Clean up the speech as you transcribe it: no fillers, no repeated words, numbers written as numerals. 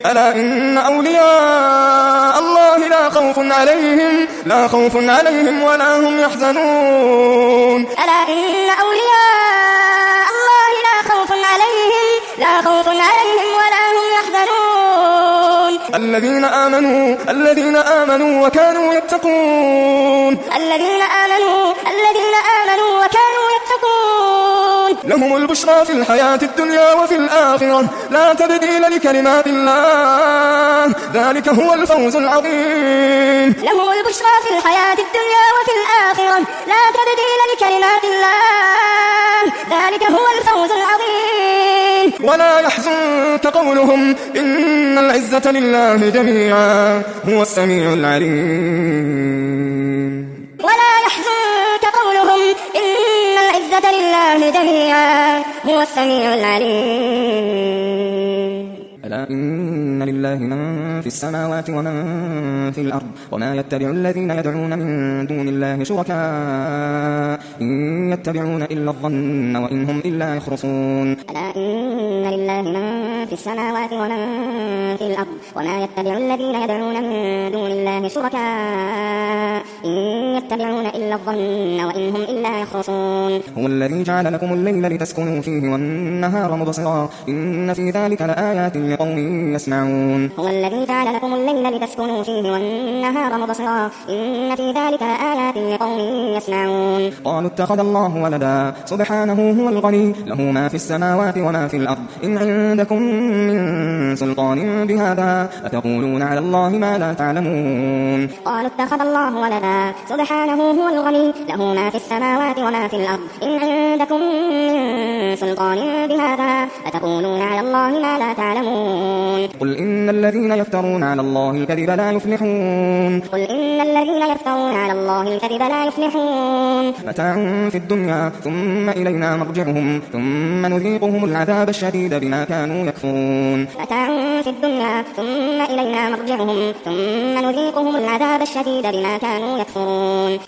ألا إن أولياء الله لا خوف عليهم ولا هم يحزنون. ألا إن أولياء الله لا خوف عليهم ولا هم يحزنون. الذين آمنوا وكانوا يتقون. لهم البشرى في الحياة الدنيا وفي الآخرة لا تبديل لكلمات الله ذلك هو الفوز العظيم. لهم البشرى في الحياة الدنيا وفي الآخرة لا تبديل لكلمات الله ذلك هو الفوز العظيم. ولا يحزنك قولهم إن العزة لله جميعا هو السميع العليم. ولا يحزنك قولهم إن العزة لله جميعا هو السميع العليم. ألا إن لله من في السماوات ومن في الأرض وما يتبع الذين يدعون من دون الله شركاء إن يتبعون إلا الظن وإن هم إلا يخرصون. ألا إن لله من في السماوات ومن في الأرض وما يتبع الذين يدعون من دون الله شركاء إن يتبعون إلا الظن وإن هم إلا يخرصون. هو الذي جعل لكم الليل لتسكنوا فيه والنهار مبصرا إن في ذلك لآيات لقوم يسمعون. هو الذي جعل لكم الليل لتسكنوا فيه والنهار مبصرا إن في ذلك لآيات لقوم يسمعون. قالوا اتخذ الله ولدا سبحانه هو الغني له ما في السماوات وما في الأرض إن عندكم من سلطان بهذا أتقولون على الله ما لا تعلمون. قالوا اتخذ الله ولدا سبحانه هو الغني له ما في السماوات وما في الأرض إن عندكم من سلطان بهذا أتقولون على الله ما لا تعلمون. قل إن الذين يفترون على الله الكذب لا يفلحون. متاع في الدنيا ثم إلينا مرجعهم ثم نذيقهم العذاب الشديد بما كانوا يكفرون. متاع في الدنيا ثم إلينا مرجعهم ثم نذيقهم العذاب الشديد بما كانوا يكفرون.